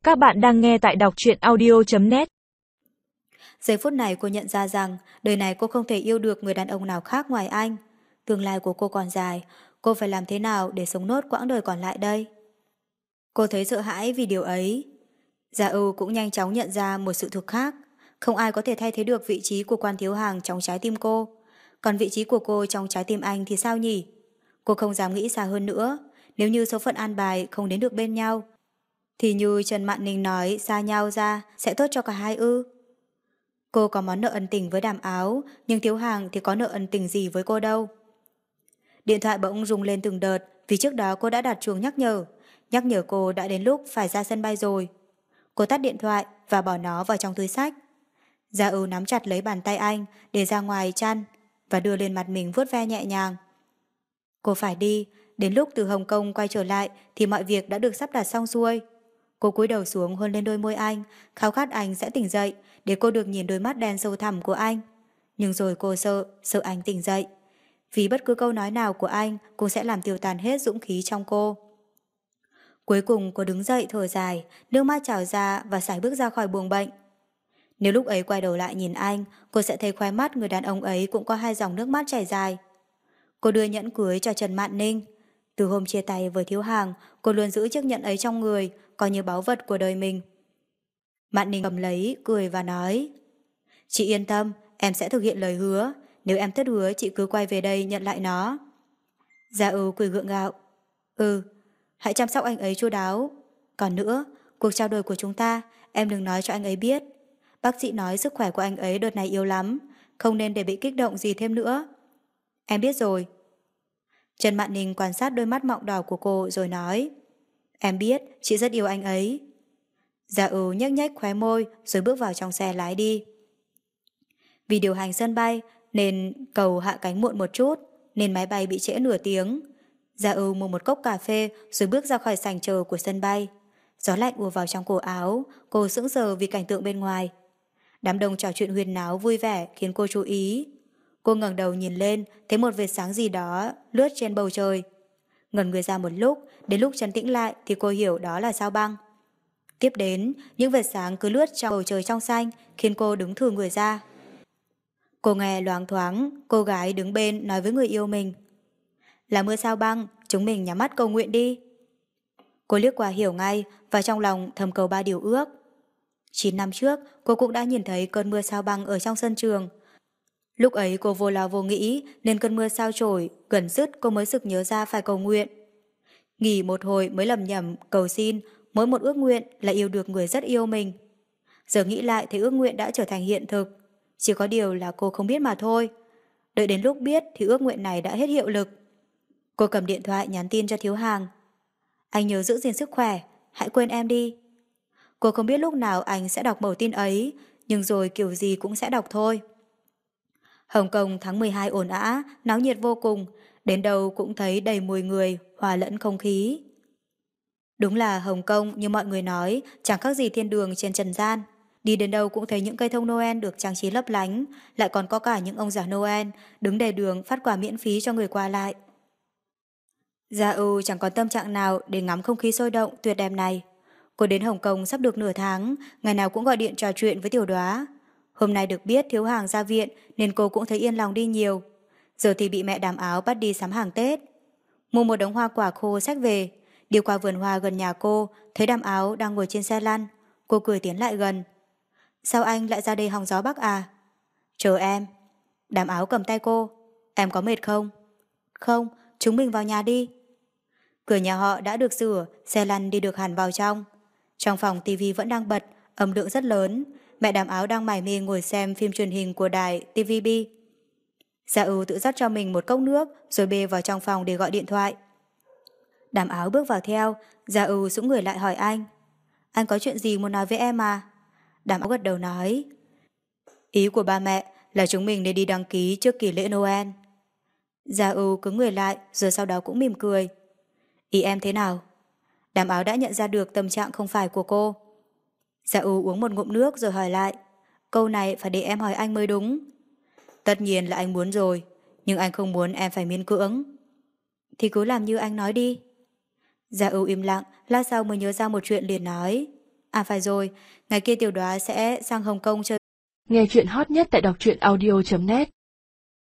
Các bạn đang nghe tại đọc truyện audio.net. Giây phút này cô nhận ra rằng đời này cô không thể yêu được người đàn ông nào khác ngoài anh. Tương lai của cô còn dài, cô phải làm thế nào để sống nốt quãng đời còn lại đây? Cô thấy sợ hãi vì điều ấy. Gia Ưu cũng nhanh chóng nhận ra một sự thực khác. Không ai có thể thay thế được vị trí của Quan Thiếu Hàng trong trái tim cô. Còn vị trí của cô trong trái tim anh thì sao nhỉ? Cô không dám nghĩ xa hơn nữa. Nếu như số phận an bài không đến được bên nhau, thì như Trần Mạn Ninh nói, xa nhau ra sẽ tốt cho cả hai ư? Cô có món nợ ân tình với Đàm Áo, nhưng Thiếu Hàng thì có nợ ân tình gì với cô đâu. Điện thoại bỗng rung lên từng đợt vì trước đó cô đã đặt chuông nhắc nhở cô đã đến lúc phải ra sân bay rồi. Cô tắt điện thoại và bỏ nó vào trong túi xách. Gia Ưu nắm chặt lấy bàn tay anh để ra ngoài chăn và đưa lên mặt mình vuốt ve nhẹ nhàng. Cô phải đi, đến lúc từ Hồng Kông quay trở lại thì mọi việc đã được sắp đặt xong xuôi. Cô cúi đầu xuống hôn lên đôi môi anh, khao khát anh sẽ tỉnh dậy để cô được nhìn đôi mắt đen sâu thẳm của anh. Nhưng rồi cô sợ anh tỉnh dậy. Vì bất cứ câu nói nào của anh cũng sẽ làm tiêu tan hết dũng khí trong cô. Cuối cùng cô đứng dậy thở dài, nước mắt trào ra và sải bước ra khỏi buồng bệnh. Nếu lúc ấy quay đầu lại nhìn anh, cô sẽ thấy khóe mắt người đàn ông ấy cũng có hai dòng nước mắt chảy dài. Cô đưa nhẫn cưới cho Trần Mạn Ninh. Từ hôm chia tay với Thiếu Hàng, cô luôn giữ chiếc nhẫn ấy trong người, coi như báu vật của đời mình. Mạn Ninh cầm lấy, cười và nói: "Chị yên tâm, em sẽ thực hiện lời hứa. Nếu em thất hứa, chị cứ quay về đây nhận lại nó." Gia Ưu cười gượng gạo: "Ừ, hãy chăm sóc anh ấy chu đáo. Còn nữa, cuộc trao đổi của chúng ta, em đừng nói cho anh ấy biết. Bác sĩ nói sức khỏe của anh ấy đợt này yếu lắm, không nên để bị kích động gì thêm nữa." "Em biết rồi." Trần Mạn Ninh quan sát đôi mắt mọng đỏ của cô rồi nói: "Em biết, chị rất yêu anh ấy." Gia Ưu nhếch nhếch khóe môi rồi bước vào trong xe lái đi. Vì điều hành sân bay nên cầu hạ cánh muộn một chút, nên máy bay bị trễ nửa tiếng. Gia Ưu mua một cốc cà phê rồi bước ra khỏi sảnh chờ của sân bay. Gió lạnh ùa vào trong cổ áo, cô sững sờ vì cảnh tượng bên ngoài. Đám đông trò chuyện huyên náo vui vẻ khiến cô chú ý. Cô ngẩng đầu nhìn lên, thấy một vệt sáng gì đó lướt trên bầu trời. Ngẩn người ra một lúc, đến lúc trấn tĩnh lại thì cô hiểu đó là sao băng. Tiếp đến, những vệt sáng cứ lướt trong bầu trời trong xanh khiến cô đứng thừ người ra. Cô nghe loáng thoáng, cô gái đứng bên nói với người yêu mình: "Là mưa sao băng, chúng mình nhắm mắt cầu nguyện đi." Cô liếc qua hiểu ngay và trong lòng thầm cầu 3 điều ước. 9 năm trước, cô cũng đã nhìn thấy cơn mưa sao băng ở trong sân trường. Lúc ấy cô vô lo vô nghĩ nên cơn mưa sao trổi, gần dứt cô mới sực nhớ ra phải cầu nguyện. Nghỉ một hồi mới lầm nhầm cầu xin, mỗi một ước nguyện là yêu được người rất yêu mình. Giờ nghĩ lại thì ước nguyện đã trở thành hiện thực. Chỉ có điều là cô không biết mà thôi. Đợi đến lúc biết thì ước nguyện này đã hết hiệu lực. Cô cầm điện thoại nhắn tin cho Thiếu Hàng: "Anh nhớ giữ gìn sức khỏe, hãy quên em đi." Cô không biết lúc nào anh sẽ đọc mẩu tin ấy, nhưng rồi kiểu gì cũng sẽ đọc thôi. Hồng Kông tháng 12 ồn ào, náo nhiệt vô cùng, đến đâu cũng thấy đầy mùi người, hòa lẫn không khí. Đúng là Hồng Kông như mọi người nói, chẳng khác gì thiên đường trên trần gian. Đi đến đâu cũng thấy những cây thông Noel được trang trí lấp lánh, lại còn có cả những ông già Noel đứng đầy đường phát quà miễn phí cho người qua lại. Gia Ưu chẳng còn tâm trạng nào để ngắm không khí sôi động tuyệt đẹp này. Cô đến Hồng Kông sắp được nửa tháng, ngày nào cũng gọi điện trò chuyện với Tiểu Đóa. Hôm nay được biết Thiếu Hàng ra viện nên cô cũng thấy yên lòng đi nhiều. Giờ thì bị mẹ Đàm Áo bắt đi sắm hàng Tết. Mua một đống hoa quả khô xách về, đi qua vườn hoa gần nhà cô, thấy Đàm Áo đang ngồi trên xe lăn. Cô cười tiến lại gần: "Sao anh lại ra đây hóng gió Bắc à?" "Chờ em." Đàm Áo cầm tay cô: "Em có mệt không?" "Không, chúng mình vào nhà đi." Cửa nhà họ đã được sửa, xe lăn đi được hẳn vào trong. Trong phòng tivi vẫn đang bật, âm lượng rất lớn. Mẹ Đàm Áo đang mải mê ngồi xem phim truyền hình của đài TVB. Gia Ưu tự rót cho mình một cốc nước rồi bê vào trong phòng để gọi điện thoại. Đàm Áo bước vào theo, Gia Ưu sững người lại hỏi anh: "Anh có chuyện gì muốn nói với em à?" Đàm Áo gật đầu nói: "Ý của ba mẹ là chúng mình nên đi đăng ký trước kỳ lễ Noel." Gia Ưu cứng người lại rồi sau đó cũng mỉm cười: "Ý em thế nào?" Đàm Áo đã nhận ra được tâm trạng không phải của cô. Gia Ưu uống một ngụm nước rồi hỏi lại: "Câu này phải để em hỏi anh mới đúng." "Tất nhiên là anh muốn rồi, nhưng anh không muốn em phải miễn cưỡng." "Thì cứ làm như anh nói đi." Gia Ưu im lặng, lát sau mới nhớ ra một chuyện liền nói: À phải rồi, ngày kia Tiểu Đoá sẽ sang Hồng Kông chơi. Nghe chuyện hot nhất tại đọc truyện audio.net